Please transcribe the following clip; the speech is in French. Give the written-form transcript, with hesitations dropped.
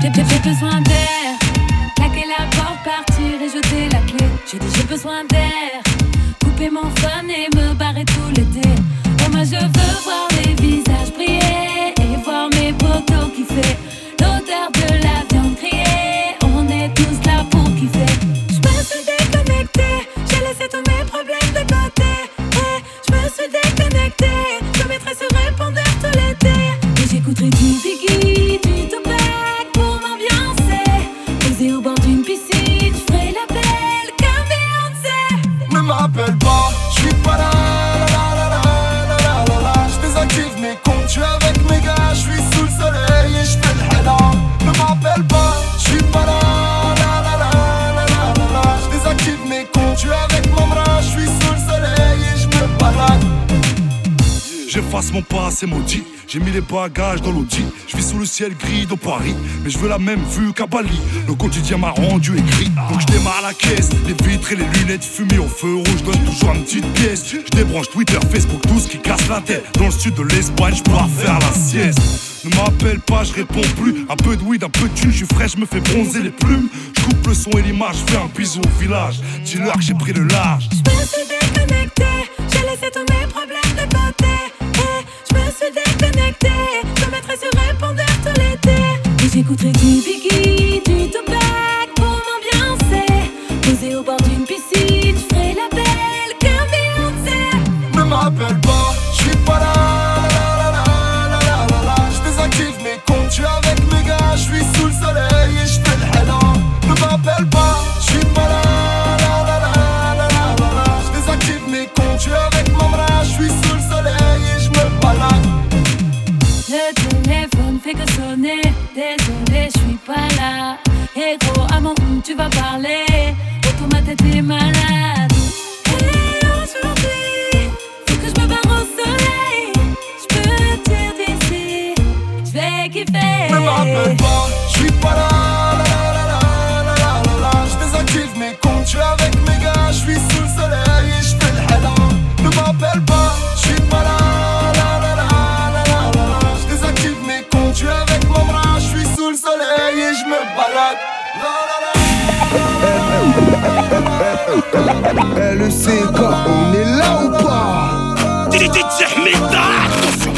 J'ai besoin d'air, claquer la porte, partir et jeter la clé. J'ai besoin d'air, couper mon fun et me barrer tout l'été. Oh moi je veux voir les visages briller et voir mes potos kiffer. L'odeur de la viande grillée, on est tous là pour kiffer. Je me suis déconnectée, j'ai laissé tous mes problèmes de côté. Je me suis déconnectée, je mettrai ce répondeur tout l'été. Et j'écouterai du Biggie, du Tupac pour m'ambiancer. Posé au bord d'une piscine, je ferai la belle comme Beyoncé. Ne m'appelle pas, je suis pas là, je désactive mes comptes, je suis avec mes gars, je suis sous le soleil et je fais le héla. Ne m'appelle pas, je suis pas là, je désactive mes comptes, je suis avec mon bras, je suis sous le soleil et je me balade. J'efface mon passé maudit, j'ai mis les bagages dans l'audi. Je vis sous le ciel gris de Paris, mais je veux la même vue qu'à Bali. Le quotidien m'a rendu écrit, donc je démarre la caisse. Les vitres et les lunettes fumées au feu rouge donnent toujours une petite pièce. Je débranche Twitter, Facebook, tout ce qui casse la tête. Dans le sud de l'Espagne, je pars faire la sieste. Ne m'appelle pas, je réponds plus. Un peu de weed, un peu de thune, je suis frais, je me fais bronzer les plumes. Je coupe le son et l'image, je fais un bisou au village. Dis-leur que j'ai pris le large. Je me suis déconnectée, j'ai laissé tous mes problèmes de côté. Je me suis déconnectée, je mettrai ce répondeur tout l'été. Et j'écouterai du Biggie, du Tupac pour m'ambiancer. Posé au bord d'une piscine, je ferai la belle comme Beyoncé. Ne m'appelle pas, je suis pas là, je désactive mes comptes, je suis avec mes gars, je suis sous le soleil et je fais le héla. Ne m'appelle pas, je suis pas là, je désactive mes comptes, je suis avec mon bras, je suis sous le soleil et je me balade. Le téléphone fait que sonner, désolé, je suis pas là. Et gros, à mon tu vas parler, autour ma tête est malade. Et aujourd'hui, faut que je me barre au soleil. Je peux dire d'ici, je vais kiffer. Ne m'appelle pas, je suis pas là, je désactive mes comptes, je suis avec mes gars, je suis sous le soleil et je fais le héla. Ne m'appelle pas, je suis pas là, je désactive mes comptes, je suis avec mon bras, je suis sous le soleil et je me balade. LCK, on est là ou pas? DJ Ahmed, attention.